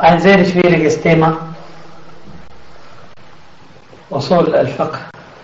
ein sehr schwieriges Thema. Usul al-Fiqh.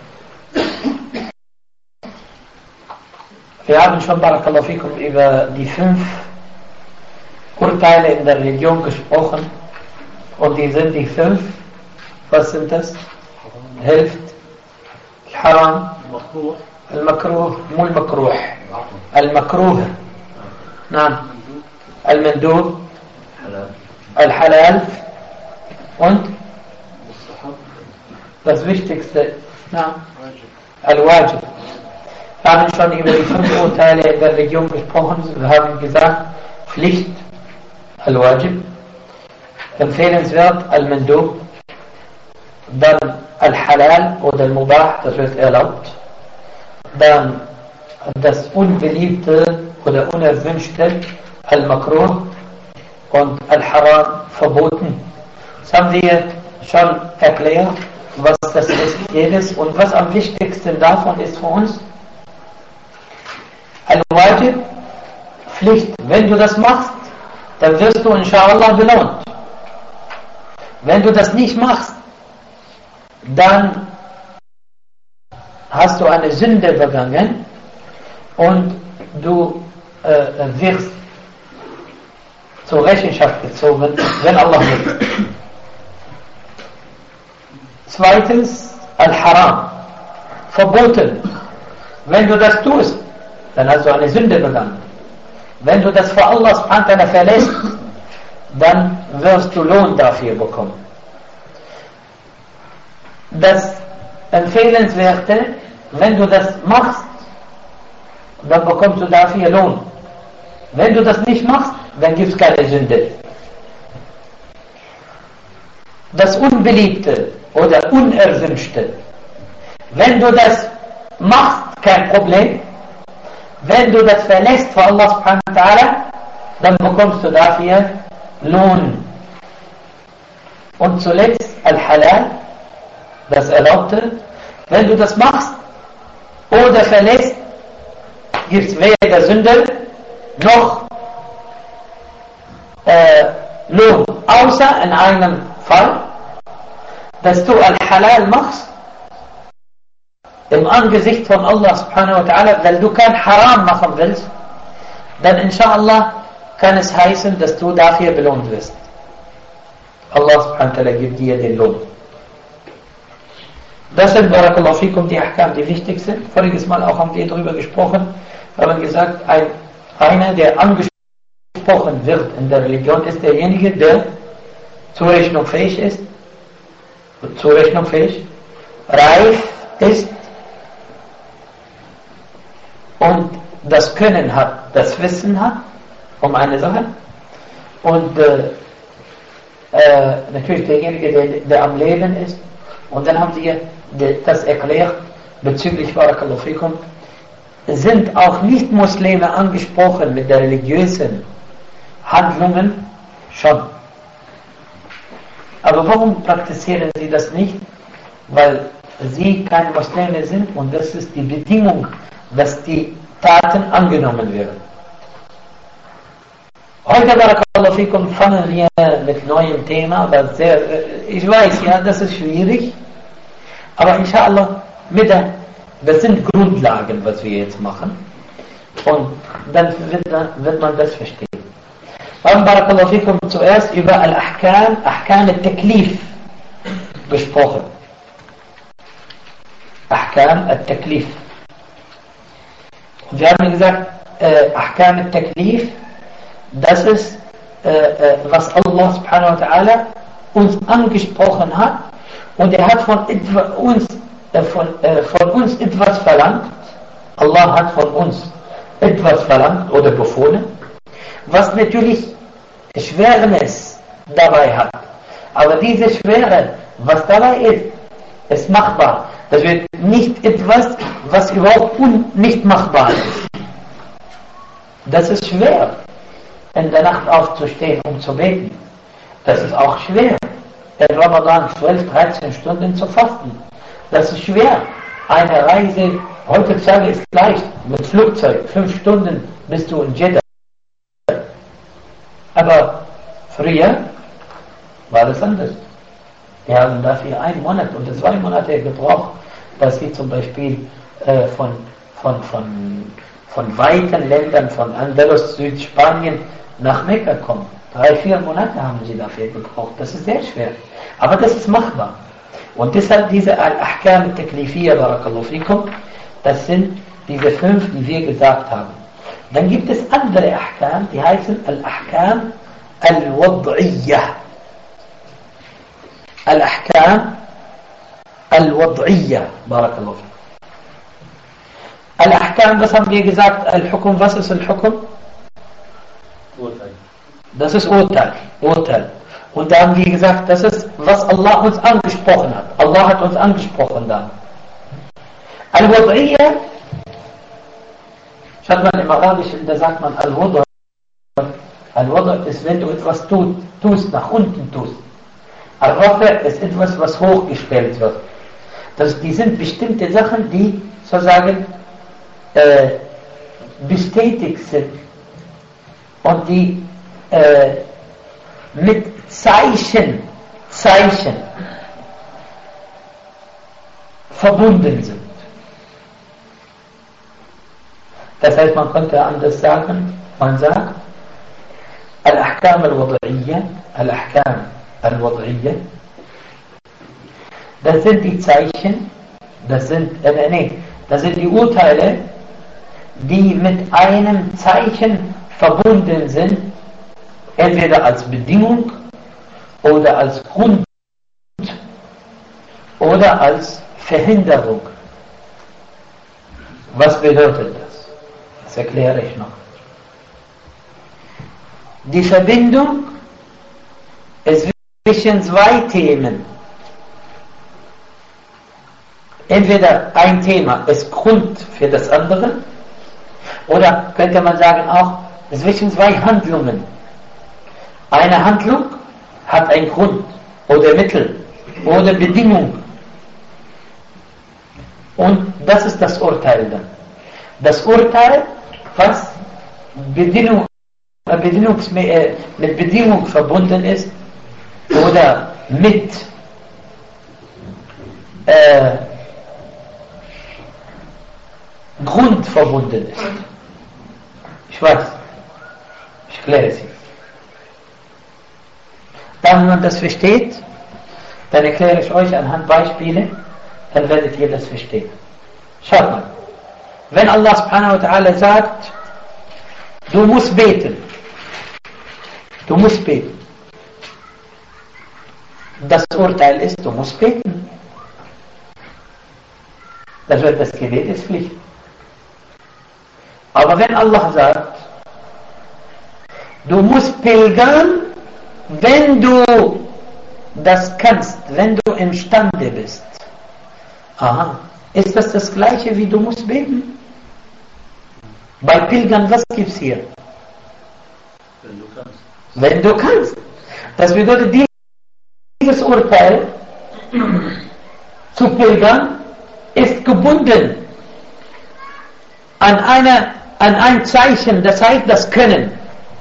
Wir haben schon, Barakallahu fikum, über die 5 Urteile in der Religion gesprochen. Und die sind die 5. Was sind das? Hilft. Al-Haram. Al-Makruh. Mul-Makruh. Al-Makruh. Nein. Al-Mandub. Al-Halal. Und? Das Wichtigste. Nein. Al-Wajib. Wir haben schon über die 5 Urteile in der Religion gesprochen. Wir haben gesagt, Pflicht, Al-Wajib, empfehlenswert, Al-Mandub, dann Al-Halal oder Al-Mubah, das wird erlaubt, dann das Unbeliebte oder Unerwünschte, Al-Makruh, und Al-Haram, verboten. Das haben wir schon erklärt, was das ist, jedes, und was am wichtigsten davon ist für uns. Al-Wajib, Pflicht. Wenn du das machst, dann wirst du inshallah belohnt. Wenn du das nicht machst, dann hast du eine Sünde begangen und du wirst zur Rechenschaft gezogen, wenn Allah will. Zweitens, Al-Haram, verboten. Wenn du das tust, dann hast du eine Sünde begangen. Wenn du das vor Allah subhanahu wa ta'ala verlässt, dann wirst du Lohn dafür bekommen. Das Empfehlenswerte, wenn du das machst, dann bekommst du dafür Lohn. Wenn du das nicht machst, dann gibt es keine Sünde. Das Unbeliebte oder Unerwünschte, wenn du das machst, kein Problem. Wenn du das verlässt vor Allah subhanahu wa ta'ala, dann bekommst du dafür Lohn. Und zuletzt Al-Halal, das Erlaubte. Wenn du das machst oder verlässt, gibt es weder Sünde noch Lohn. Außer in einem Fall, dass du Al-Halal machst, im Angesicht von Allah subhanahu wa ta'ala, weil du kein Haram machen willst, dann inshallah kann es heißen, dass du dafür belohnt wirst. Allah subhanahu wa ta'ala gibt dir den Lohn. Das sind, Barakallahu fikum, die Ahkam, die wichtig sind. Voriges Mal auch haben wir darüber gesprochen, haben gesagt, einer, der angesprochen wird in der Religion, ist derjenige, der zurechnungsfähig ist, reif ist, und das Können hat, das Wissen hat, um eine Sache. Und natürlich derjenige, der am Leben ist. Und dann haben wir das erklärt, bezüglich Barakallahu fikum, sind auch Nicht-Muslime angesprochen mit der religiösen Handlungen schon. Aber warum praktizieren sie das nicht? Weil sie keine Muslime sind und das ist die Bedingung, dass die Taten angenommen werden. Heute, Barakallahu fikum, fangen wir mit neuem Thema, was sehr, ich weiß, ja, das ist schwierig, aber inshallah, das sind Grundlagen, was wir jetzt machen, und dann wird man das verstehen. Wir haben, Barakallahu fikum, zuerst über Al-Ahkam, Ahkam al-Taklif besprochen. Ahkam al-Taklif. Wir haben gesagt, Ahkam al-Taklif, das ist, was Allah subhanahu wa ta'ala uns angesprochen hat, und er hat von uns etwas verlangt. Allah hat von uns etwas verlangt oder befohlen, was natürlich Schwernis dabei hat. Aber diese Schwere, was dabei ist machbar. Das wird nicht etwas, was überhaupt nicht machbar ist. Das ist schwer, in der Nacht aufzustehen, um zu beten. Das ist auch schwer, in Ramadan 12, 13 Stunden zu fasten. Das ist schwer. Eine Reise, heutzutage ist leicht, mit Flugzeug, 5 Stunden bist du in Jeddah. Aber früher war das anders. Die haben dafür 1 Monat und 2 Monate gebraucht, dass sie zum Beispiel von weiten Ländern, von Andalus, Südspanien nach Mekka kommen. 3-4 Monate haben sie dafür gebraucht. Das ist sehr schwer. Aber das ist machbar. Und deshalb diese Al-Ahkam al-Taklifiyya, barakallahu fikum, das sind diese 5, die wir gesagt haben. Dann gibt es andere Ahkam, die heißen Al-Ahkam al-Wad'iyya. Al-Ahkam al-Wad'iyya, barakallahu fikum. Al-Ahkam, was haben wir gesagt? Al-Hukum, was ist Al-Hukum? Urteil. Das ist Urteil. Und da haben wir gesagt, das ist, was Allah uns angesprochen hat. Allah hat uns angesprochen dann. Al-Wad'iyya, schaut man im Arabischen, da sagt man Al-Wad'. Al-Wad' ist, wenn du etwas tust, nach unten tust. Al-Rafa' ist etwas, was hochgestellt wird. Die sind bestimmte Sachen, die sozusagen bestätigt sind und die mit Zeichen verbunden sind. Das heißt, man könnte anders sagen, man sagt, Al-Ahkam al-Wad'iyya, das sind die Zeichen, das sind die Urteile, die mit einem Zeichen verbunden sind, entweder als Bedingung oder als Grund oder als Verhinderung. Was bedeutet das? Das erkläre ich noch. Die Verbindung ist zwischen 2 Themen. Entweder ein Thema ist Grund für das andere, oder könnte man sagen auch zwischen 2 Handlungen. Eine Handlung hat einen Grund oder Mittel oder Bedingung. Und das ist das Urteil dann. Das Urteil, was mit Bedingung verbunden ist oder mit Grund verbunden ist. Ich weiß, ich kläre es jetzt. Wenn man das versteht, dann erkläre ich euch anhand Beispiele, dann werdet ihr das verstehen. Schaut mal, wenn Allah subhanahu wa ta'ala sagt, du musst beten, das Urteil ist, du musst beten. Das wird das Gebet ist Pflicht. Aber wenn Allah sagt, du musst pilgern, wenn du das kannst, wenn du imstande bist. Aha. Ist das gleiche wie du musst beten? Bei Pilgern, was gibt's hier? Wenn du kannst. Wenn du kannst. Das bedeutet, dieses Urteil zu pilgern ist gebunden an ein Zeichen, das heißt das Können.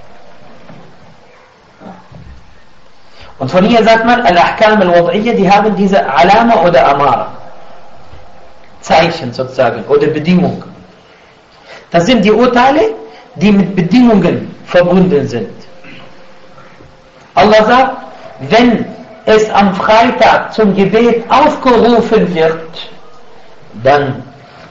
Und von hier sagt man, Al-Ahkam al-Wad'iyya, die haben diese Alama oder Amara. Zeichen sozusagen oder Bedingung. Das sind die Urteile, die mit Bedingungen verbunden sind. Allah sagt, wenn es am Freitag zum Gebet aufgerufen wird, dann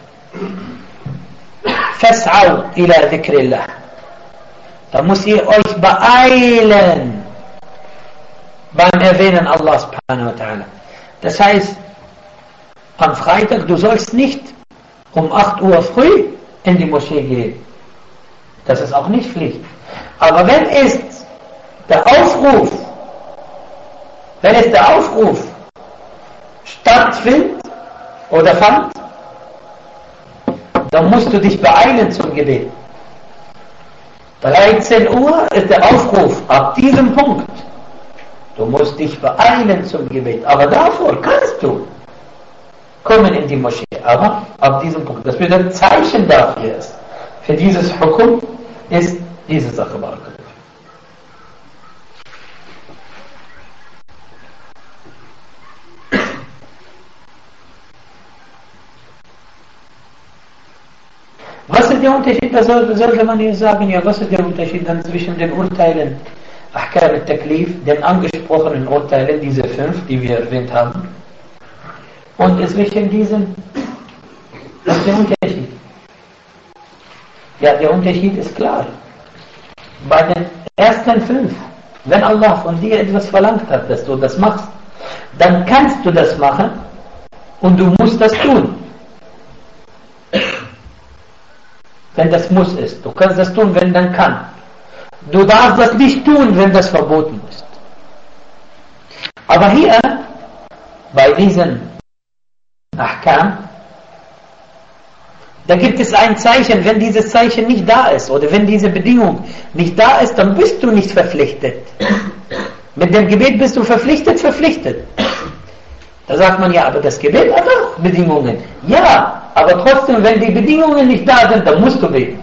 fas'au ila dhikrillah. Da muss ihr euch beeilen beim Erwähnen Allah subhanahu wa ta'ala. Das heißt, am Freitag, du sollst nicht um 8 Uhr früh in die Moschee gehen. Das ist auch nicht Pflicht. Aber wenn es der Aufruf stattfindet oder fand, dann musst du dich beeilen zum Gebet. 13 Uhr ist der Aufruf ab diesem Punkt. Du musst dich beeilen zum Gebet. Aber davor kannst du kommen in die Moschee. Aber ab diesem Punkt. Das wird ein Zeichen dafür ist. Für dieses Hukum ist diese Sache. der Unterschied? Da sollte man hier sagen, ja, was ist der Unterschied dann zwischen den Urteilen Ahkam al-Taklif, den angesprochenen Urteilen, diese 5, die wir erwähnt haben, und zwischen diesen, was ist der Unterschied? Ja, der Unterschied ist klar. Bei den ersten 5, wenn Allah von dir etwas verlangt hat, dass du das machst, dann kannst du das machen und du musst das tun. Wenn das muss ist. Du kannst das tun, wenn dann kann. Du darfst das nicht tun, wenn das verboten ist. Aber hier, bei diesen Ahkam, da gibt es ein Zeichen. Wenn dieses Zeichen nicht da ist oder wenn diese Bedingung nicht da ist, dann bist du nicht verpflichtet. Mit dem Gebet bist du verpflichtet. Da sagt man ja, aber das Gebet hat auch Bedingungen. Ja, aber trotzdem, wenn die Bedingungen nicht da sind, dann musst du beten.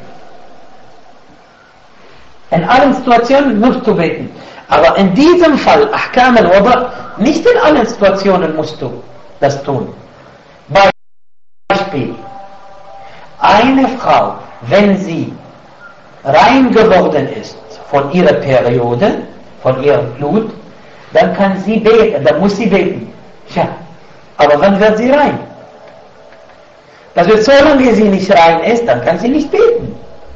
In allen Situationen musst du beten. Aber in diesem Fall, Ahkam al-Wada', nicht in allen Situationen musst du das tun. Beispiel. Eine Frau, wenn sie rein geworden ist von ihrer Periode, von ihrem Blut, dann kann sie beten, dann muss sie beten. Ja, aber wann wird sie rein? Das wird, solange sie nicht rein ist, dann kann sie nicht beten.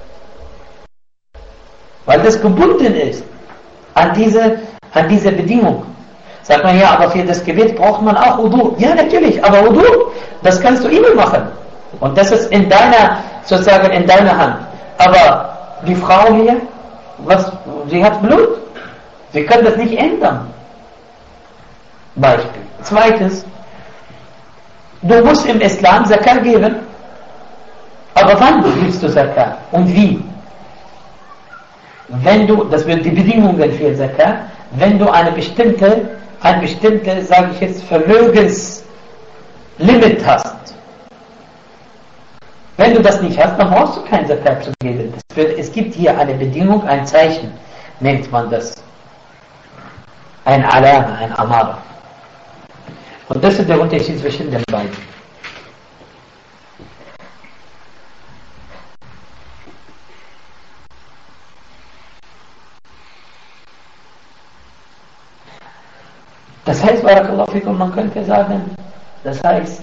Weil das gebunden ist an diese Bedingung. Sagt man ja, aber für das Gebet braucht man auch Wudu. Ja, natürlich, aber Wudu, das kannst du immer machen. Und das ist sozusagen in deiner Hand. Aber die Frau hier, sie hat Blut. Sie kann das nicht ändern. Beispiel. Zweites, du musst im Islam Zakat geben. Aber wann gibst du Zakat? Und wie? Das wird die Bedingungen für Zakat, wenn du ein bestimmte, sage ich jetzt, Vermögenslimit hast. Wenn du das nicht hast, dann brauchst du kein Zakat zu geben. Es gibt hier eine Bedingung, ein Zeichen, nennt man das. Ein Alama, ein Amara. Und das ist der Unterschied zwischen den beiden. Das heißt, Barakallahu fikum, man könnte sagen, das heißt,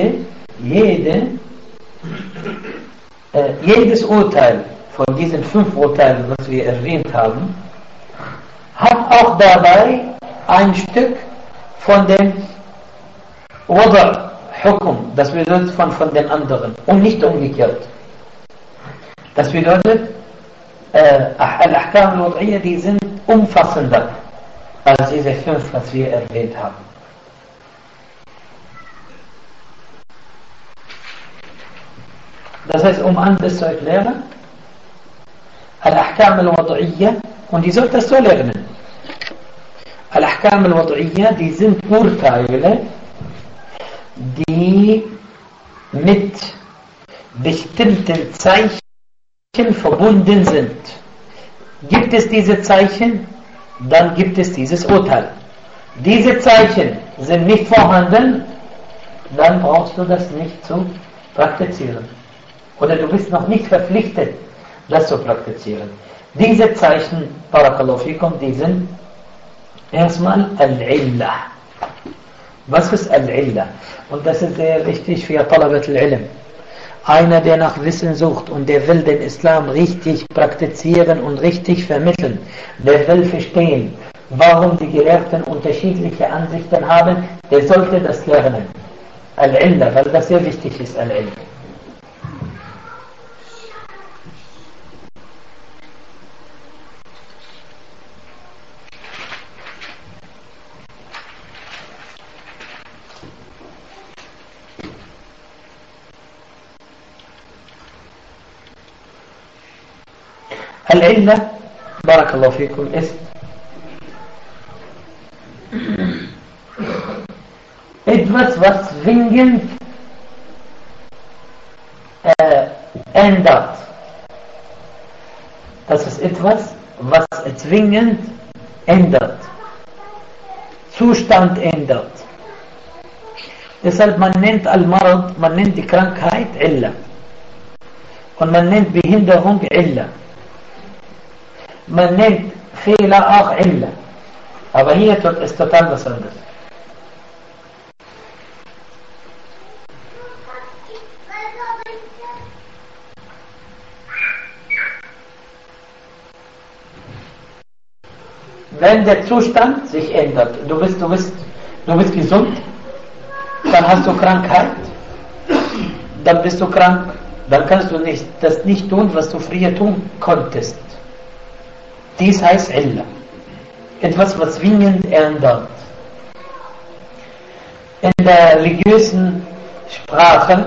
jedes Urteil von diesen 5 Urteilen, was wir erwähnt haben, hat auch dabei ein Stück von dem Wada'-Hukum, das bedeutet von den anderen und nicht umgekehrt. Das bedeutet, Al-Ahkam al-Wad'iyya, die sind umfassender als diese 5, was wir erwähnt haben. Das heißt, um anders zu erklären, Al-Ahkam al-Wad'iyya, und die sollt das so lernen. Al-Ahkam al-Wad'iyya, die sind Urteile, die mit bestimmten Zeichen verbunden sind. Gibt es diese Zeichen, dann gibt es dieses Urteil. Diese Zeichen sind nicht vorhanden, dann brauchst du das nicht zu praktizieren. Oder du bist noch nicht verpflichtet, das zu praktizieren. Diese Zeichen, Barakallahu fikum, die sind erstmal Al-Illah. Was ist Al-Illah? Und das ist sehr wichtig für Talabat al-Ilm. Einer, der nach Wissen sucht und der will den Islam richtig praktizieren und richtig vermitteln, der will verstehen, warum die Gelehrten unterschiedliche Ansichten haben, der sollte das lernen. Al-Illah, weil das sehr wichtig ist, Al-Ilm. Al-Illah, Barakallahu fikum, ist etwas, was zwingend ändert. Das ist etwas, was zwingend ändert. Zustand ändert. Deshalb man nennt Al-Marad, man nennt die Krankheit Illah. Und man nennt Behinderung Illa. Man nennt Fehler auch Illa. Aber hier ist total was anderes. Wenn der Zustand sich ändert, du bist gesund, dann hast du Krankheit, dann bist du krank, dann kannst du das nicht tun, was du früher tun konntest. Dies heißt Illa. Etwas, was zwingend ändert. In der religiösen Sprache,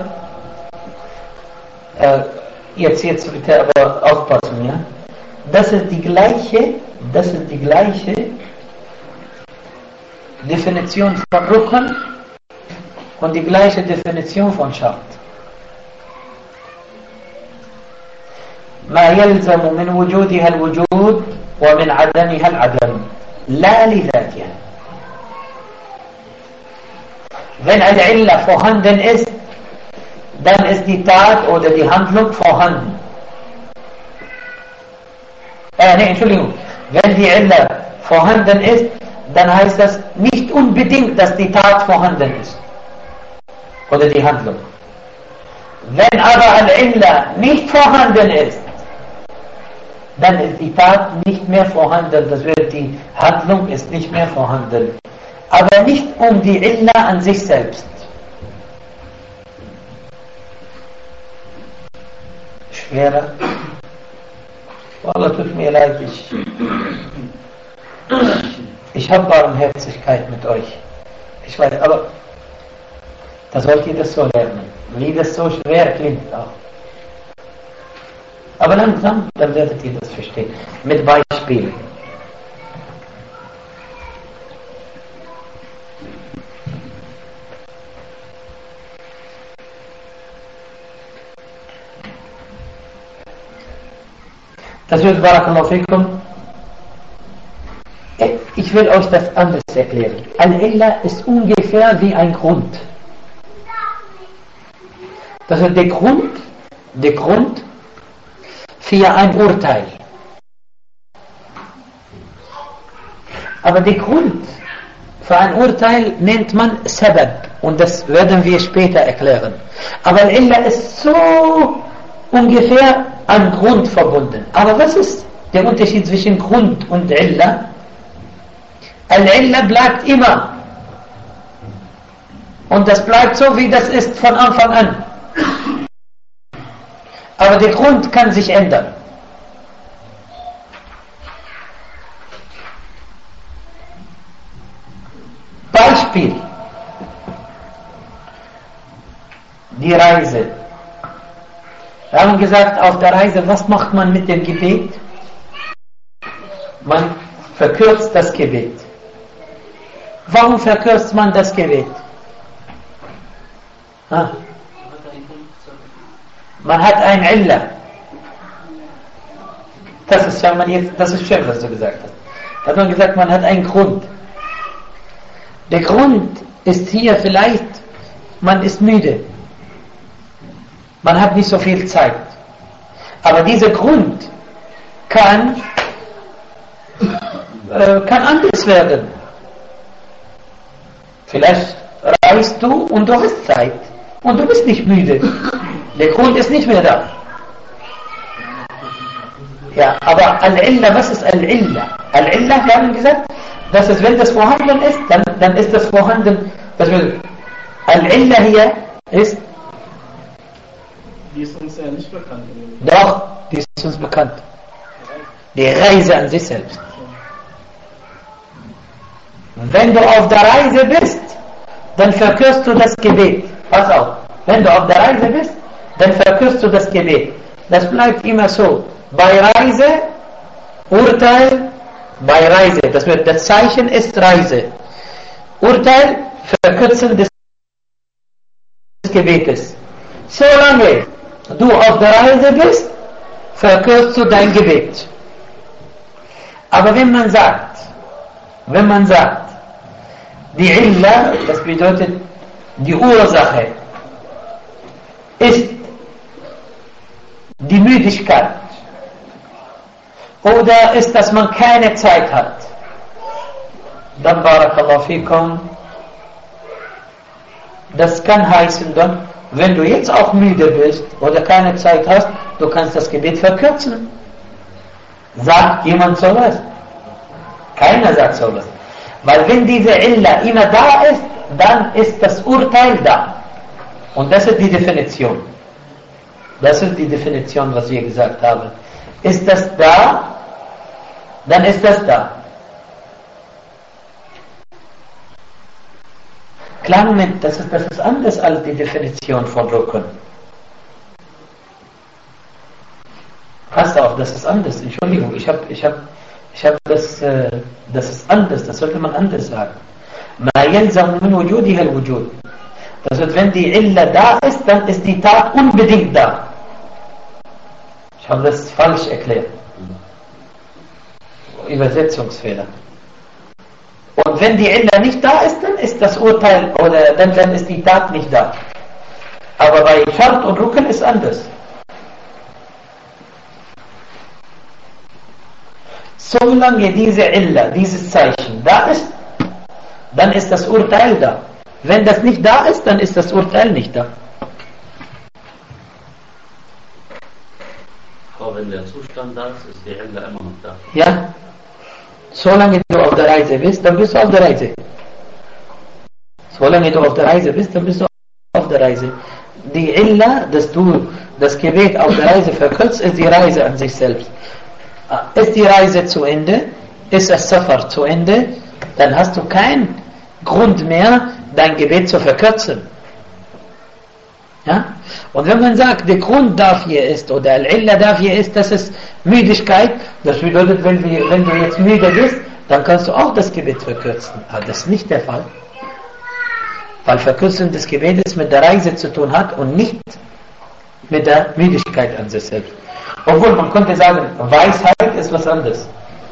jetzt bitte aber aufpassen, ja? Das ist die gleiche Definition von Rukn und die gleiche Definition von Schart. ما يلزم من وجودها الوجود ومن عدمها العدم لا لذاتها. Wenn eine Illa vorhanden ist, dann ist die Tat oder die Handlung vorhanden. Entschuldigung. Wenn die Illa vorhanden ist, dann heißt das nicht unbedingt, dass die Tat vorhanden ist. Oder die Handlung. Wenn aber eine Illa nicht vorhanden ist, dann ist die Tat nicht mehr vorhanden. Das wird die Handlung ist nicht mehr vorhanden. Aber nicht um die Illa an sich selbst. Schwerer. Wallah, tut mir leid, ich habe Barmherzigkeit mit euch. Ich weiß, aber da sollt ihr das so lernen. Wie das so schwer klingt auch. Aber langsam, dann werdet ihr das verstehen. Mit Beispielen. Das wird Barakallahu fikum. Ich will euch das anders erklären. Al-Illa ist ungefähr wie ein Grund. Das ist der Grund für ein Urteil. Aber der Grund für ein Urteil nennt man Sabab. Und das werden wir später erklären. Aber Al-Illa ist so ungefähr an Grund verbunden. Aber was ist der Unterschied zwischen Grund und Illa? Al-Illa bleibt immer. Und das bleibt so, wie das ist von Anfang an. Aber der Grund kann sich ändern. Beispiel. Die Reise. Wir haben gesagt, auf der Reise, was macht man mit dem Gebet? Man verkürzt das Gebet. Warum verkürzt man das Gebet? Man hat ein Illa. Das ist schön, was du gesagt hast. Da hat man gesagt, man hat einen Grund. Der Grund ist hier vielleicht, man ist müde. Man hat nicht so viel Zeit. Aber dieser Grund kann anders werden. Vielleicht reist du und du hast Zeit. Und du bist nicht müde. Der Grund ist nicht mehr da. Ja, aber Al-Illa, was ist Al-Illa? Al-Illa, wir haben gesagt, dass es, wenn das vorhanden ist, dann ist das vorhanden. Al-Illa hier ist... Die ist uns ja nicht bekannt. Doch, die ist uns bekannt. Die Reise an sich selbst. Wenn du auf der Reise bist, dann verkürzt du das Gebet. Pass auf. Wenn du auf der Reise bist, dann verkürzt du das Gebet. Das bleibt immer so. Bei Reise, Urteil, bei Reise. Das Zeichen ist Reise. Urteil, Verkürzen des Gebetes. Solange du auf der Reise bist, verkürzt du dein Gebet. Aber wenn man sagt, die Illa, das bedeutet die Ursache, ist die Müdigkeit? Oder ist, dass man keine Zeit hat? Dann Barakallahu fikum. Das kann heißen dann, wenn du jetzt auch müde bist oder keine Zeit hast, du kannst das Gebet verkürzen. Sagt jemand sowas? Keiner sagt sowas. Weil wenn diese Illa immer da ist, dann ist das Urteil da. Und das ist die Definition. Das ist die Definition, was wir gesagt haben. Ist das da, dann ist das da. Klar, Moment, das ist anders als die Definition von Rukun. Passt auf, das ist anders. Entschuldigung, ich hab das ist anders, das sollte man anders sagen. Ma yalzamu min wujudiha al-wujud. Das heißt, wenn die Illa da ist, dann ist die Tat unbedingt da. Ich habe das falsch erklärt. Übersetzungsfehler. Und wenn die Illa nicht da ist, dann ist das Urteil, oder dann ist die Tat nicht da. Aber bei Shart und Rukn ist anders. Solange diese Illa, dieses Zeichen da ist, dann ist das Urteil da. Wenn das nicht da ist, dann ist das Urteil nicht da. Aber wenn der Zustand da ist, ist die Illa immer noch da. Ja? Solange du auf der Reise bist, dann bist du auf der Reise. Solange du auf der Reise bist, dann bist du auf der Reise. Die Illa, dass du das Gebet auf der Reise verkürzt, ist die Reise an sich selbst. Ist die Reise zu Ende, ist das Safar zu Ende, dann hast du keinen Grund mehr, dein Gebet zu verkürzen. Ja? Und wenn man sagt, der Grund dafür ist, oder Al-Illa dafür ist, das ist Müdigkeit, das bedeutet, wenn du jetzt müde bist, dann kannst du auch das Gebet verkürzen. Aber das ist nicht der Fall. Weil Verkürzung des Gebetes mit der Reise zu tun hat und nicht mit der Müdigkeit an sich selbst. Obwohl man könnte sagen, Weisheit ist was anderes.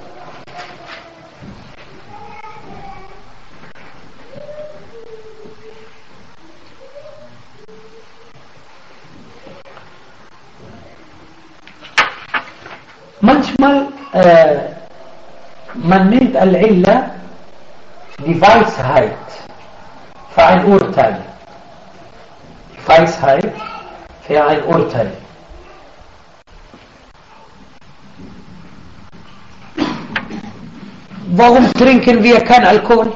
Manchmal, man nennt Al-Illa die Weisheit für ein Urteil. Die Weisheit für ein Urteil. Warum trinken wir kein Alkohol?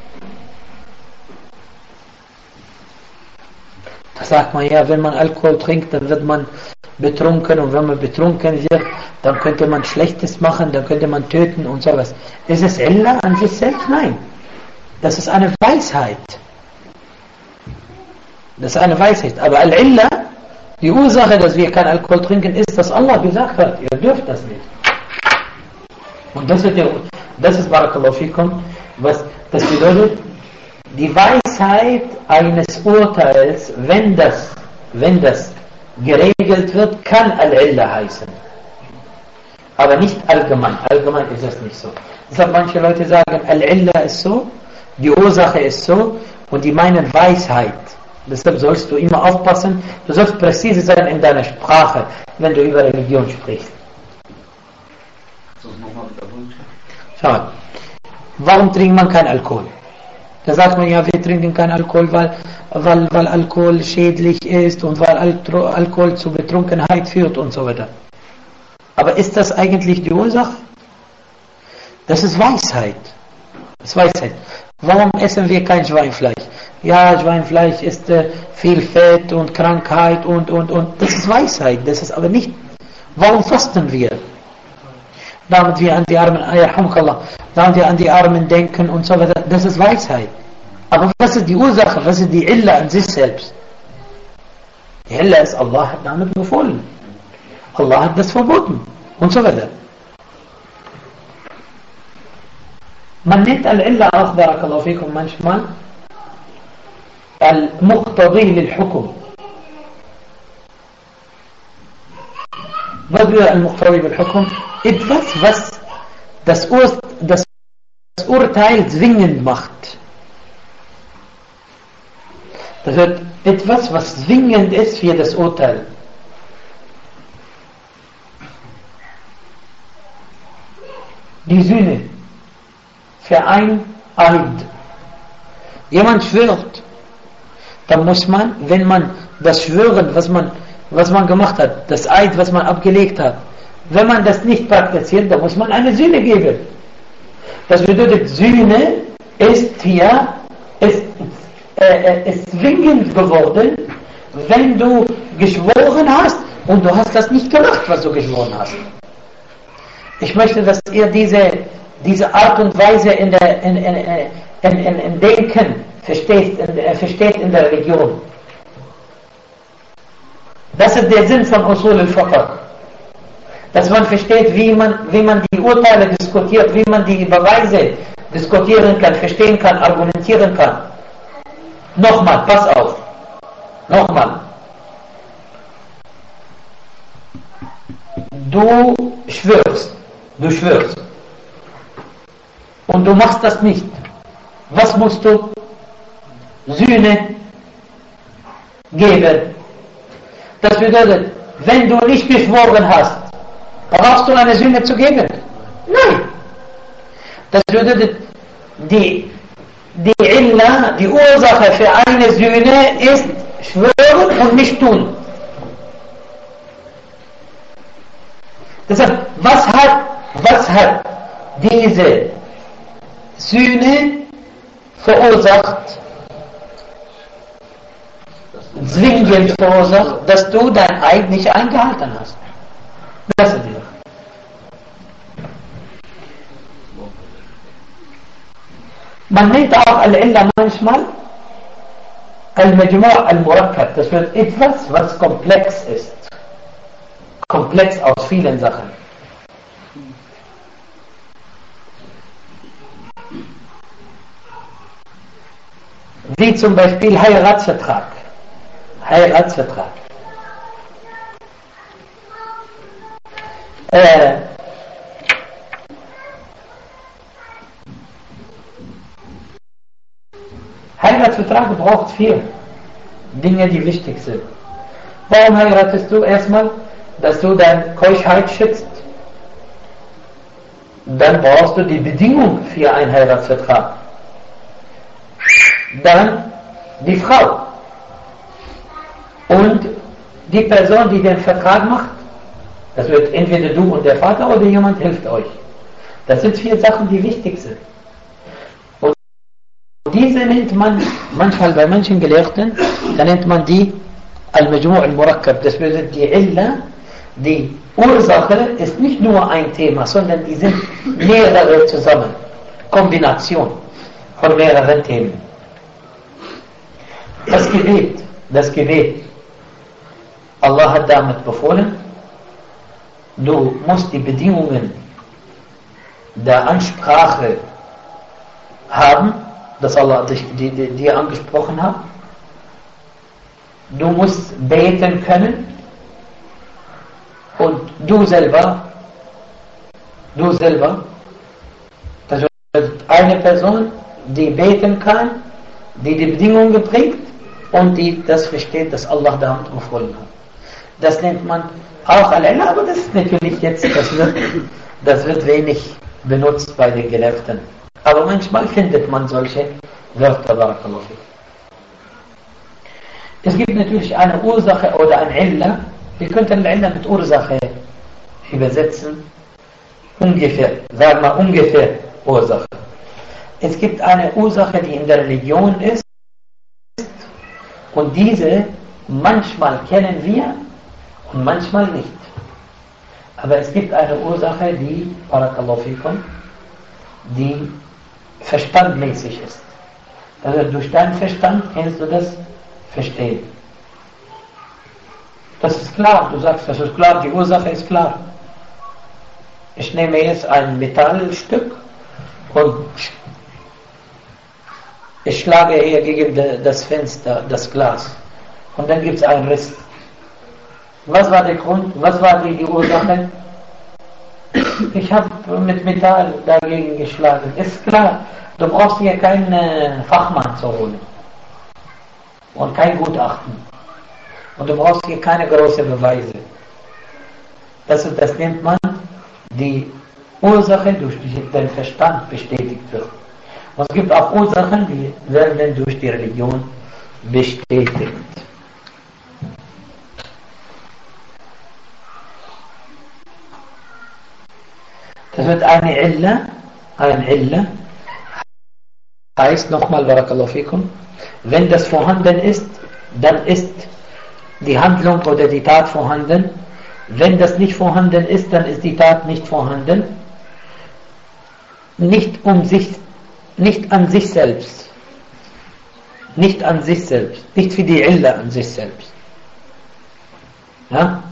Da sagt man ja, wenn man Alkohol trinkt, dann wird man betrunken, und wenn man betrunken wird, dann könnte man Schlechtes machen, dann könnte man töten und sowas. Ist es Illa an sich selbst? Nein. Das ist eine Weisheit. Das ist eine Weisheit. Aber Al-Illa, die Ursache, dass wir kein Alkohol trinken, ist, dass Allah gesagt hat, ihr dürft das nicht. Und das ist Barakallahu fikum, was das bedeutet, die Weisheit eines Urteils, wenn das geregelt wird, kann Al-Illa heißen. Aber nicht allgemein. Allgemein ist das nicht so. Deshalb manche Leute sagen, Al-Illa ist so, die Ursache ist so, und die meinen Weisheit. Deshalb sollst du immer aufpassen, du sollst präzise sein in deiner Sprache, wenn du über Religion sprichst. Schau, warum trinkt man kein Alkohol? Da sagt man ja, wir trinken kein Alkohol, weil Alkohol schädlich ist und weil Alkohol zu Betrunkenheit führt und so weiter. Aber ist das eigentlich die Ursache? Das ist Weisheit. Das ist Weisheit. Warum essen wir kein Schweinefleisch? Ja, Schweinefleisch ist viel Fett und Krankheit und. Das ist Weisheit. Das ist aber nicht. Warum fasten wir? Damit wir an die Armen, damit wir an die Armen denken und so weiter. Das ist Weisheit. Aber was ist die Ursache? Was ist die Illa an sich selbst? Die Illa ist, Allah hat damit befohlen. Allah hat das verboten. Und so weiter. Man nennt Al-Illa auch, Barakallahu fikum, manchmal Al-Muqtadi lil-Hukum. Was bedeutet Al-Muqtadi lil-Hukum? Etwas, was das Urteil zwingend macht. Das wird etwas, was zwingend ist für das Urteil. die Sühne für ein Eid. Jemand schwört, dann muss man, wenn man das Schwören, was man gemacht hat, das Eid, was man abgelegt hat, wenn man das nicht praktiziert, dann muss man eine Sühne geben. Das bedeutet, Sühne ist hier, ist zwingend geworden, wenn du geschworen hast und du hast das nicht gemacht, was du geschworen hast. Ich möchte, dass ihr diese Art und Weise in Denken versteht in der Religion. Das ist der Sinn von Usul al-Fiqh. Dass man versteht, wie man die Urteile diskutiert, wie man die Beweise diskutieren kann, verstehen kann, argumentieren kann. Nochmal, pass auf. Nochmal. Du schwörst. Und du machst das nicht. Was musst du? Sühne geben. Das bedeutet, wenn du nicht geschworen hast, brauchst du eine Sühne zu geben? Nein. Das bedeutet, die Illa, die Ursache für eine Sühne ist schwören und nicht tun. Deshalb, was hat diese Sühne verursacht, zwingend verursacht, dass du dein Eid nicht eingehalten hast? Das ist die Sache. Man nennt auch Al-Illa manchmal Al-Majmu' Al-Murakkab. Das wird etwas, was komplex ist. Komplex aus vielen Sachen. Wie zum Beispiel Heiratsvertrag. Heiratsvertrag braucht 4 Dinge, die wichtig sind. Warum heiratest du? Erstmal, dass du deine Keuschheit schützt. Dann brauchst du die Bedingung für einen Heiratsvertrag. Dann die Frau. Und die Person, die den Vertrag macht. Das wird entweder du und der Vater oder jemand hilft euch. Das sind 4 Sachen, die wichtig sind. Und diese nennt man, manchmal bei manchen Gelehrten, da nennt man die Al-Majmu' Al-Murakkab. Das bedeutet, die Illa, die Ursache ist nicht nur ein Thema, sondern die sind mehrere zusammen. Kombination von mehreren Themen. Das Gebet. Allah hat damit befohlen, du musst die Bedingungen der Ansprache haben, dass Allah dir angesprochen hat. Du musst beten können und du selber, das ist eine Person, die beten kann, die Bedingungen trägt und die das versteht, dass Allah damit befohlen hat. Das nennt man auch Al-Illa, aber das ist natürlich jetzt, das wird wenig benutzt bei den Gelehrten. Aber manchmal findet man solche Wörter, Barakallahu fik. Es gibt natürlich eine Ursache oder ein Illa. Wir könnten Illa mit Ursache übersetzen. Ungefähr, sagen wir ungefähr Ursache. Es gibt eine Ursache, die in der Religion ist. Und diese manchmal kennen wir und manchmal nicht. Aber es gibt eine Ursache, die, Barakallahu fikum, die verstandmäßig ist. Also durch deinen Verstand kannst du das verstehen. Das ist klar, du sagst, das ist klar, die Ursache ist klar. Ich nehme jetzt ein Metallstück und ich schlage hier gegen das Fenster, das Glas. Und dann gibt es einen Riss. Was war der Grund? Was war die Ursache? Ich habe mit Metall dagegen geschlagen. Ist klar, du brauchst hier keinen Fachmann zu holen. Und kein Gutachten. Und du brauchst hier keine großen Beweise. Das nennt man die Ursache durch den Verstand bestätigt wird. Und es gibt auch Ursachen, die werden dann durch die Religion bestätigt. Das wird eine Illa heißt nochmal, Barakallahu fikum, wenn das vorhanden ist, dann ist die Handlung oder die Tat vorhanden. Wenn das nicht vorhanden ist, dann ist die Tat nicht vorhanden. Nicht an sich selbst. Nicht an sich selbst. Nicht für die Illa an sich selbst. Ja?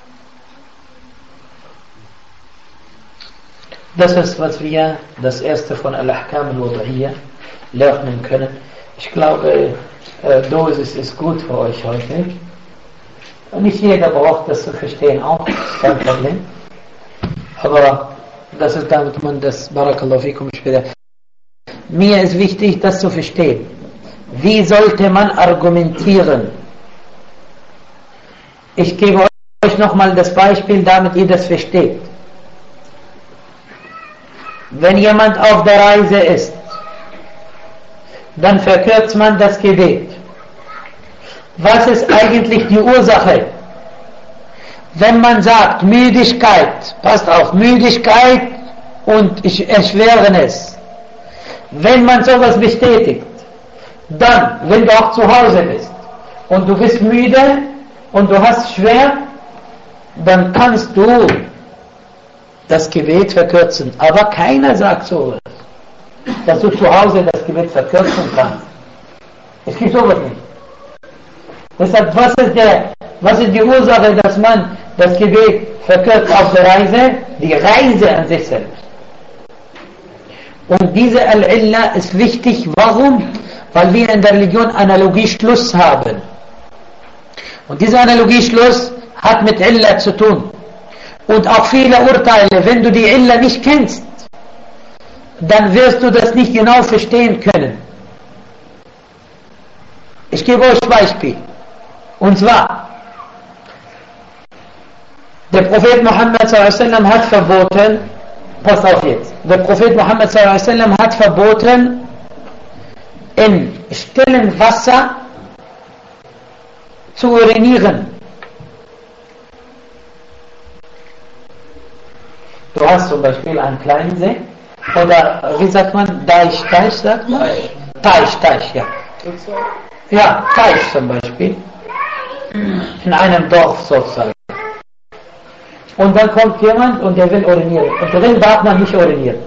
Das ist, was wir das erste von Al-Ahkam al-Wad'iyya lernen können. Ich glaube, Dosis ist gut für euch heute. Nicht jeder braucht das zu verstehen, auch kein Problem. Aber das ist, damit man das Barakallahu fikum später. Mir ist wichtig, das zu verstehen. Wie sollte man argumentieren? Ich gebe euch nochmal das Beispiel, damit ihr das versteht. Wenn jemand auf der Reise ist, dann verkürzt man das Gebet. Was ist eigentlich die Ursache? Wenn man sagt, Müdigkeit, passt auf, Müdigkeit und Erschwernis. Wenn man sowas bestätigt, dann, wenn du auch zu Hause bist und du bist müde und du hast schwer, dann kannst du das Gebet verkürzen. Aber keiner sagt sowas, dass du zu Hause das Gebet verkürzen kannst. Es gibt sowas nicht. Deshalb, was ist die Ursache, dass man das Gebet verkürzt auf der Reise? Die Reise an sich selbst. Und diese Al-Illa ist wichtig. Warum? Weil wir in der Religion Analogieschluss haben. Und dieser Analogieschluss hat mit Illa zu tun. Und auch viele Urteile, wenn du die Illa nicht kennst, dann wirst du das nicht genau verstehen können. Ich gebe euch ein Beispiel. Und zwar, der Prophet Muhammad s.a.w. hat verboten, passt auf jetzt, der Prophet Muhammad s.a.w. hat verboten, in stillem Wasser zu urinieren. Du hast zum Beispiel einen kleinen See, oder wie sagt man, Teich sagt man? Teich, ja. Ja, Teich zum Beispiel. In einem Dorf sozusagen. Und dann kommt jemand und der will urinieren. Und drin darf man nicht urinieren.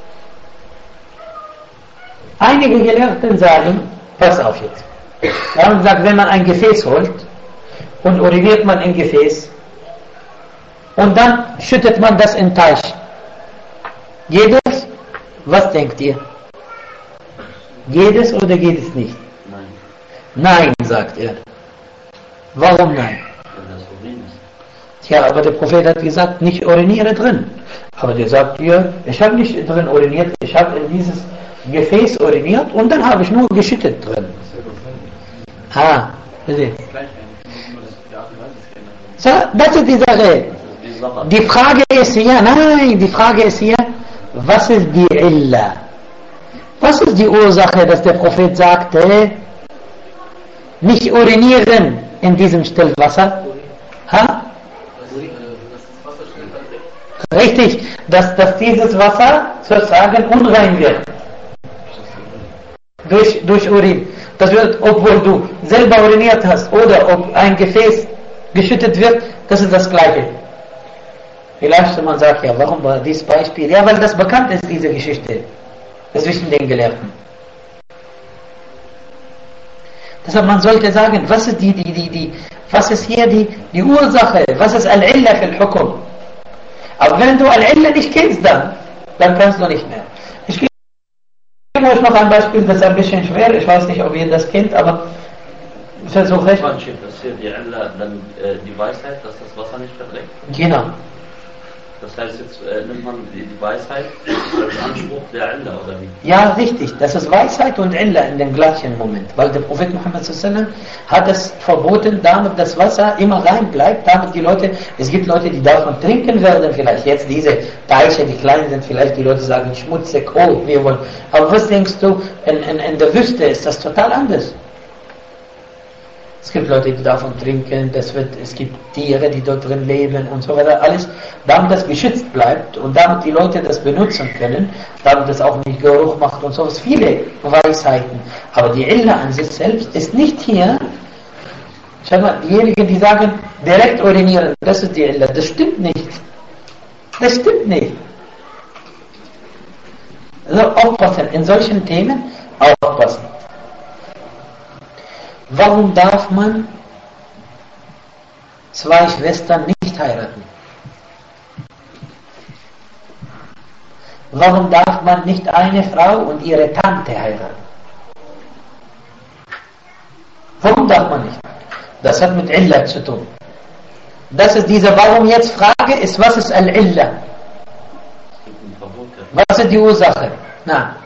Einige Gelehrten sagen, pass auf jetzt. Wir haben gesagt, wenn man ein Gefäß holt und uriniert man im Gefäß und dann schüttet man das in den Teich. Geht es? Was denkt ihr? Geht es oder geht es nicht? Nein, sagt er. Warum nein? Ja, aber der Prophet hat gesagt, nicht uriniere drin. Aber der sagt dir, ich habe nicht drin uriniert, ich habe in dieses Gefäß uriniert und dann habe ich nur geschüttet drin. Bitte. So, das ist die Sache. Die Frage ist hier, was ist die Illa? Was ist die Ursache, dass der Prophet sagte, nicht urinieren in diesem Stillwasser? Richtig, dass dieses Wasser sozusagen unrein wird. Durch Urin. Das wird, obwohl du selber uriniert hast oder ob ein Gefäß geschüttet wird, das ist das Gleiche. Vielleicht man sagt, ja, warum war dieses Beispiel? Ja, weil das bekannt ist, diese Geschichte. Das wissen den Gelehrten. Deshalb man sollte sagen, was ist was ist hier die Ursache? Was ist Al-Illa fil Hukum? Aber wenn du Al-Illa nicht kennst, dann kannst du nicht mehr. Ich gebe euch noch ein Beispiel, das ist ein bisschen schwer. Ich weiß nicht, ob ihr das kennt, aber ich versuche recht. Manche, dass hier die Illa dann die Weisheit, dass das Wasser nicht verträgt. Genau. Das heißt, jetzt nimmt man die Weisheit als Anspruch der Illa, oder wie? Ja, richtig. Das ist Weisheit und Illa in dem gleichen Moment. Weil der Prophet Muhammad sallallahu hat es verboten, damit das Wasser immer rein bleibt, damit die Leute, es gibt Leute, die davon trinken werden vielleicht. Jetzt diese Teiche, die kleinen sind, vielleicht die Leute sagen schmutzig, oh, wir wollen. Aber was denkst du, in der Wüste ist das total anders. Es gibt Leute, die davon trinken, es gibt Tiere, die dort drin leben und so weiter, alles, damit das geschützt bleibt und damit die Leute das benutzen können, damit das auch nicht Geruch macht und so, viele Weisheiten. Aber die Illa an sich selbst ist nicht hier. Schau mal, diejenigen, die sagen, direkt urinieren, das ist die Illa, das stimmt nicht. Das stimmt nicht. Also aufpassen, in solchen Themen aufpassen. Warum darf man zwei Schwestern nicht heiraten? Warum darf man nicht eine Frau und ihre Tante heiraten? Warum darf man nicht? Das hat mit Illa zu tun. Das ist diese Warum jetzt Frage ist, was ist Al-Illa? Was ist die Ursache? Na.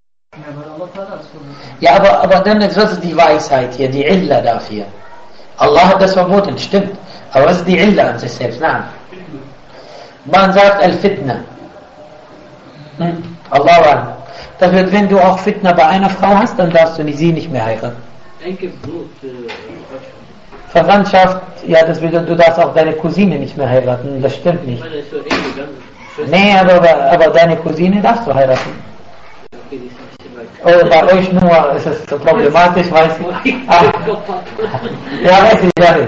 Ja, aber dann ist, was ist die Weisheit hier, die Illa dafür? Allah hat das verboten, stimmt. Aber was ist die Illa an sich selbst? Nein. Man sagt Al-Fitna. Allah. Dafür, wenn du auch Fitna bei einer Frau hast, dann darfst du sie nicht mehr heiraten. Denke Blut. Verwandtschaft, ja, das bedeutet, du darfst auch deine Cousine nicht mehr heiraten. Das stimmt nicht. Nee, aber deine Cousine darfst du heiraten. Oder bei euch nur ist es problematisch, weiß ich. Ja, weiß ich, ja.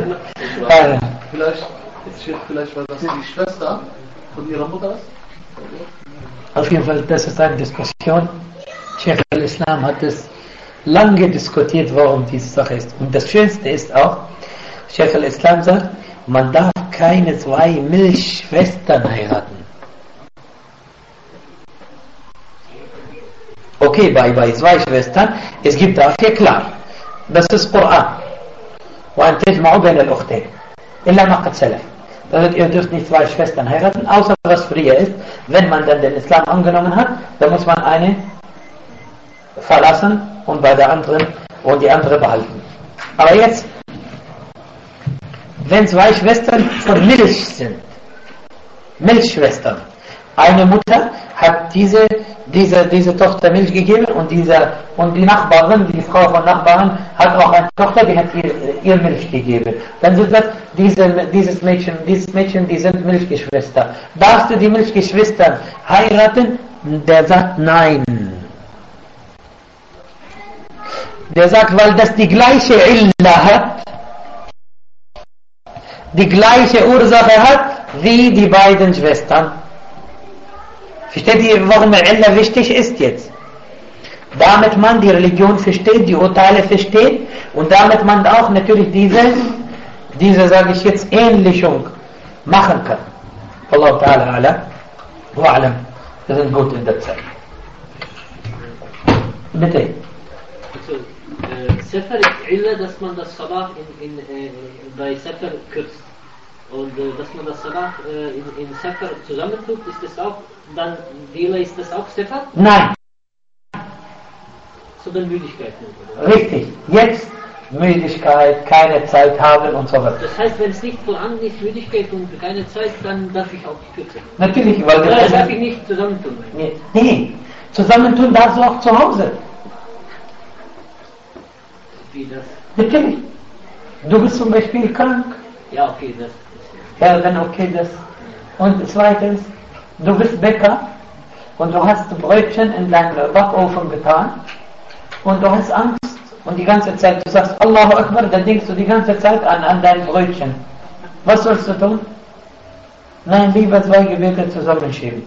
Vielleicht war das die Schwester von ihrer Mutter ist? Auf jeden Fall, das ist eine Diskussion. Sheikh al-Islam hat es lange diskutiert, warum diese Sache ist. Und das Schönste ist auch, Sheikh al-Islam sagt, man darf keine zwei Milchschwestern heiraten. Okay, bei zwei Schwestern, es gibt dafür klar, das ist Koran. وَأَنْ تَجْمَعُوا بَيْنَ الْأُخْتَيْنِ إِلَّا مَا قَدْ سَلَفَ. Das heißt, ihr dürft nicht zwei Schwestern heiraten, außer was früher ist. Wenn man dann den Islam angenommen hat, dann muss man eine verlassen und bei der anderen und die andere behalten. Aber jetzt, wenn zwei Schwestern von Milch sind, Milchschwestern, eine Mutter hat diese Tochter Milch gegeben und die Nachbarin, die Frau von Nachbarn, hat auch eine Tochter, die hat ihr Milch gegeben. Dann sind das dieses Mädchen, die sind Milchgeschwister. Darfst du die Milchgeschwister heiraten? Der sagt nein. Der sagt, weil das die gleiche Illa hat, die gleiche Ursache hat, wie die beiden Schwestern. Versteht ihr, warum Illa wichtig ist jetzt? Damit man die Religion versteht, die Urteile versteht und damit man auch natürlich diese sage ich jetzt, Ähnlichung machen kann. Allah Ta'ala ala wa alam. Wir sind gut in der Zeit. Bitte. Also, Sefer ist Illa, dass man das Salah bei Sefer kürzt. Und dass man das Salah in Sefer zusammentut, ist das auch, dann Illa ist das auch Sefer? Nein. Zu den Müdigkeiten. Richtig. Jetzt Müdigkeit, keine Zeit haben und so weiter. Das heißt, wenn es nicht vorhanden ist, Müdigkeit und keine Zeit, dann darf ich auch nicht kürzen. Natürlich, weil das darf ich nicht zusammentun. Nee, zusammentun darfst du auch zu Hause. Wie das? Natürlich. Du bist zum Beispiel krank. Ja, okay, das. Ja, dann okay, das. Und zweitens, du bist Bäcker und du hast Brötchen in deinen Backofen getan und du hast Angst und die ganze Zeit, du sagst Allahu Akbar, dann denkst du die ganze Zeit an dein Brötchen. Was sollst du tun? Nein, lieber zwei Gebete zusammenschieben.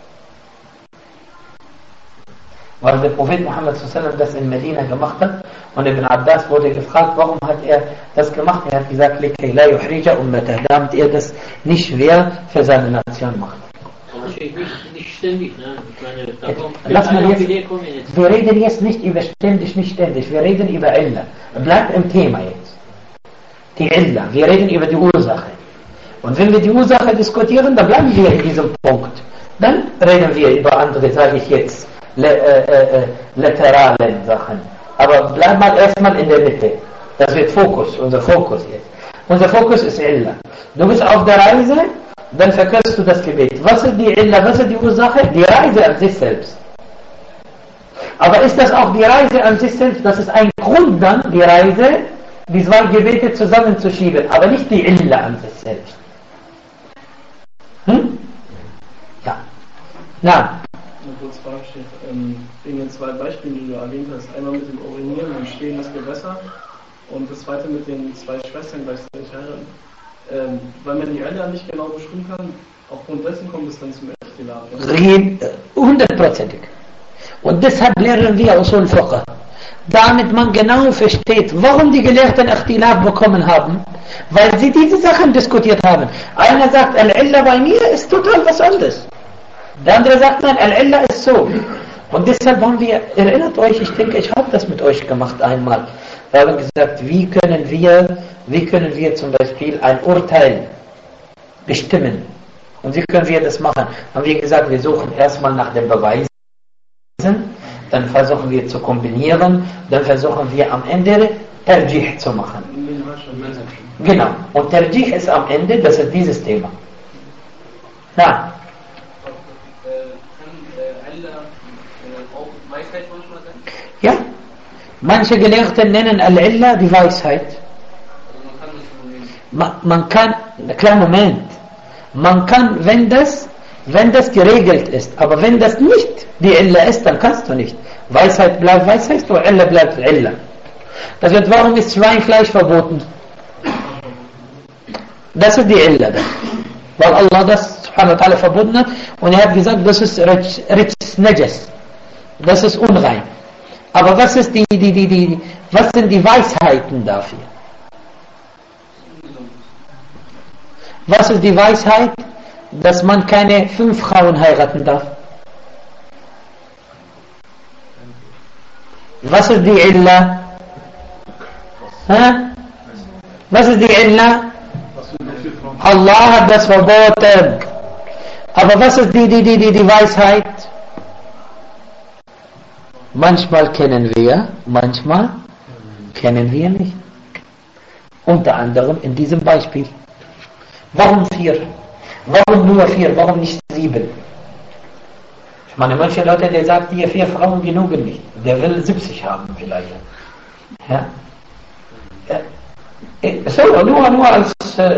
Weil der Prophet Muhammad sallallahu das in Medina gemacht hat und Ibn Abbas wurde gefragt, warum hat er das gemacht? Er hat gesagt, لِكَيْ لَا يُحْرِجَ أُمَّتَهُ, damit er das nicht schwer für seine Nation macht. Nicht ständig, ne? Ich meine, Lass mal jetzt, wir reden jetzt nicht über ständig, nicht ständig, wir reden über Illa. Bleibt im Thema jetzt. Die Illa, wir reden über die Ursache. Und wenn wir die Ursache diskutieren, dann bleiben wir in diesem Punkt. Dann reden wir über andere, sage ich jetzt, lateralen Sachen. Aber bleib mal erstmal in der Mitte. Das wird unser Fokus jetzt. Unser Fokus ist Illa. Du bist auf der Reise, dann verkürzt du das Gebet. Was ist die Illa, was ist die Ursache? Die Reise an sich selbst. Aber ist das auch die Reise an sich selbst? Das ist ein Grund dann, die Reise, die zwei Gebete zusammenzuschieben, aber nicht die Illa an sich selbst. Ja. Na. Eine kurze Frage steht, wegen den zwei Beispielen, die du erwähnt hast. Einmal mit dem Urinieren und Stehen das Gewässer und das zweite mit den zwei Schwestern gleichzeitig heiraten. Weil man die Eltern nicht genau bestimmen kann, aufgrund dessen kommt es dann zum Ikhtilaf. 100%ig. Und deshalb lernen wir Usul Fiqh. Damit man genau versteht, warum die Gelehrten Ikhtilaf bekommen haben, weil sie diese Sachen diskutiert haben. Einer sagt, Al-Illa bei mir ist total was anderes. Der andere sagt, nein, Al-Illa ist so. Und deshalb haben wir, erinnert euch, ich denke, ich habe das mit euch gemacht einmal. Wir haben gesagt, wie können wir zum Beispiel ein Urteil bestimmen? Und wie können wir das machen? Haben wir gesagt, wir suchen erstmal nach den Beweisen, dann versuchen wir zu kombinieren, dann versuchen wir am Ende Tarjih zu machen. Genau. Und Tarjih ist am Ende, das ist dieses Thema. Na. Kann Allah auch Weisheit manchmal sein? Ja. Manche Gelehrten nennen Al-Illa die Weisheit. Man kann, kleinen Moment, man kann, wenn das geregelt ist, aber wenn das nicht die Illa ist, dann kannst du nicht. Weisheit bleibt Weisheit und Illa bleibt Illa. Das wird, warum ist Schweinfleisch verboten? Das ist die Illa dann. Weil Allah das subhanahu wa ta'ala verboten hat und er hat gesagt, das ist Rijs Najas. Das ist unrein. Aber was ist was sind die Weisheiten dafür? Was ist die Weisheit, dass man keine 5 Frauen heiraten darf? Was ist die Illa? Was ist die Illa? Allah hat das verboten. Aber was ist die Weisheit? Manchmal kennen wir, manchmal kennen wir nicht. Unter anderem in diesem Beispiel. Warum 4? Warum nur 4? Warum nicht 7? Ich meine, manche Leute, der sagt, hier 4 Frauen genügen nicht. Der will 70 haben vielleicht. Ja? So, nur als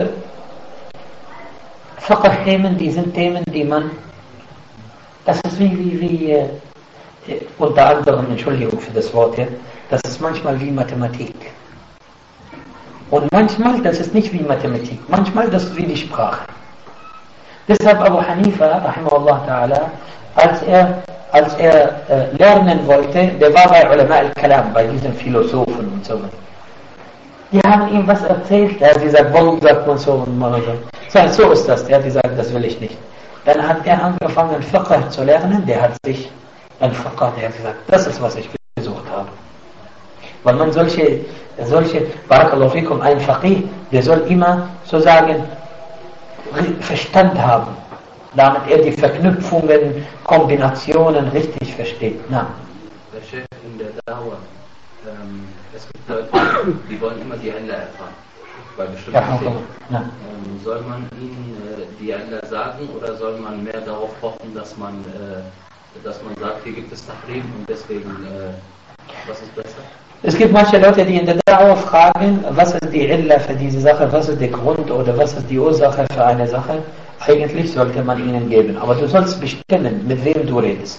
Fiqh-Themen, die sind Themen, die man, das ist wie unter anderem, Entschuldigung für das Wort hier, das ist manchmal wie Mathematik. Und manchmal, das ist nicht wie Mathematik, manchmal das ist wie die Sprache. Deshalb Abu Hanifa, rahimahullah ta'ala, als er lernen wollte, der war bei Ulama al-Kalam, bei diesen Philosophen und so weiter. Die haben ihm was erzählt, er hat gesagt, warum sagt man so und man so ist das, der hat gesagt, das will ich nicht. Dann hat er angefangen Fiqh zu lernen, der hat sich ein Fiqh, der hat gesagt, das ist was ich gesucht habe. Weil man solche Barakallahu fikum, ein Faqih, der soll immer sozusagen Verstand haben, damit er die Verknüpfungen, Kombinationen richtig versteht. Na. Der Chef in der Dauer, es gibt Leute, die wollen immer die Illa erfahren, bei bestimmten Themen. Soll man ihnen die Illa sagen oder soll man mehr darauf pochen, dass man sagt, hier gibt es Tahrim und deswegen, was ist besser? Es gibt manche Leute, die in der Dauer fragen, was ist die Illa für diese Sache, was ist der Grund oder was ist die Ursache für eine Sache. Eigentlich sollte man ihnen geben, aber du sollst bestimmen, mit wem du redest.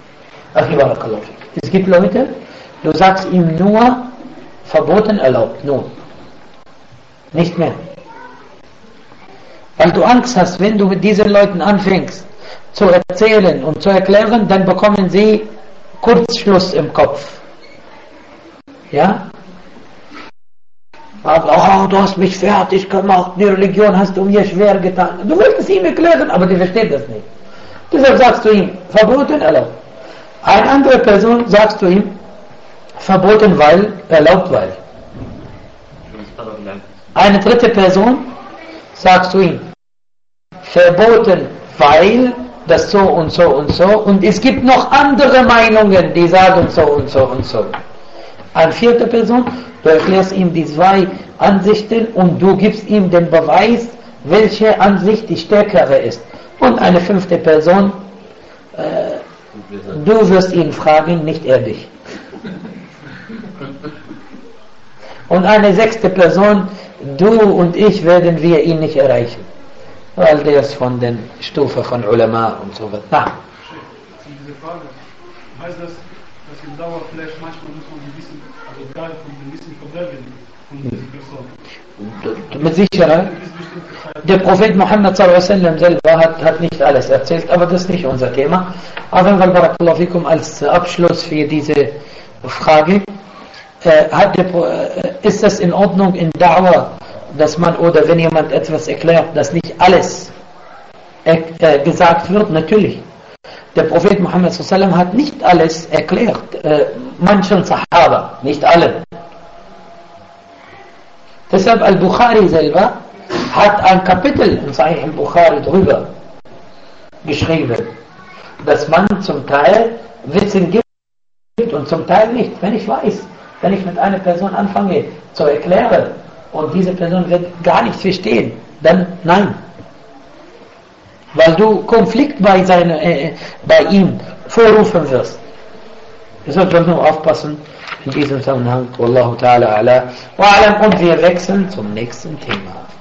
Es gibt Leute, du sagst ihm nur verboten, erlaubt, nur. Nicht mehr. Weil du Angst hast, wenn du mit diesen Leuten anfängst zu erzählen und zu erklären, dann bekommen sie Kurzschluss im Kopf. Ja? Oh, du hast mich fertig gemacht, die Religion hast du mir schwer getan. Du willst es ihm erklären, aber die versteht das nicht. Deshalb sagst du ihm, verboten, erlaubt. Eine andere Person sagst du ihm, verboten, weil, erlaubt, weil. Eine dritte Person sagst du ihm, verboten, weil das so und so und so, und es gibt noch andere Meinungen, die sagen so und so und so. Eine vierte Person, du erklärst ihm die zwei Ansichten und du gibst ihm den Beweis, welche Ansicht die stärkere ist. Und eine fünfte Person, du wirst ihn fragen, nicht er dich. Und eine sechste Person, du und ich werden wir ihn nicht erreichen. Weil der ist von den Stufen von Ulama und so weiter. Diese Frage, heißt das, dass im Dauer vielleicht manchmal muss man ein bisschen, also gerade von ein bisschen verbergen von dieser Person? Mit Sicherheit. Der Prophet Muhammad sallam selber hat nicht alles erzählt, aber das ist nicht unser Thema. Auf jeden Fall, barakallahu fikum, als Abschluss für diese Frage, ist das in Ordnung in Da'wah, dass man, oder wenn jemand etwas erklärt, dass nicht alles gesagt wird? Natürlich. Der Prophet Muhammad sallam hat nicht alles erklärt. Manchen Sahaba, nicht alle. Deshalb Al-Bukhari selber hat ein Kapitel in Sahih al-Bukhari drüber geschrieben, dass man zum Teil Wissen gibt und zum Teil nicht. Wenn ich weiß, wenn ich mit einer Person anfange zu erklären und diese Person wird gar nichts verstehen, dann nein. Weil du Konflikt bei ihm vorrufen wirst. Deshalb sollten wir aufpassen in diesem Zusammenhang. Wallahu ta'ala ala wa alam, und wir wechseln zum nächsten Thema.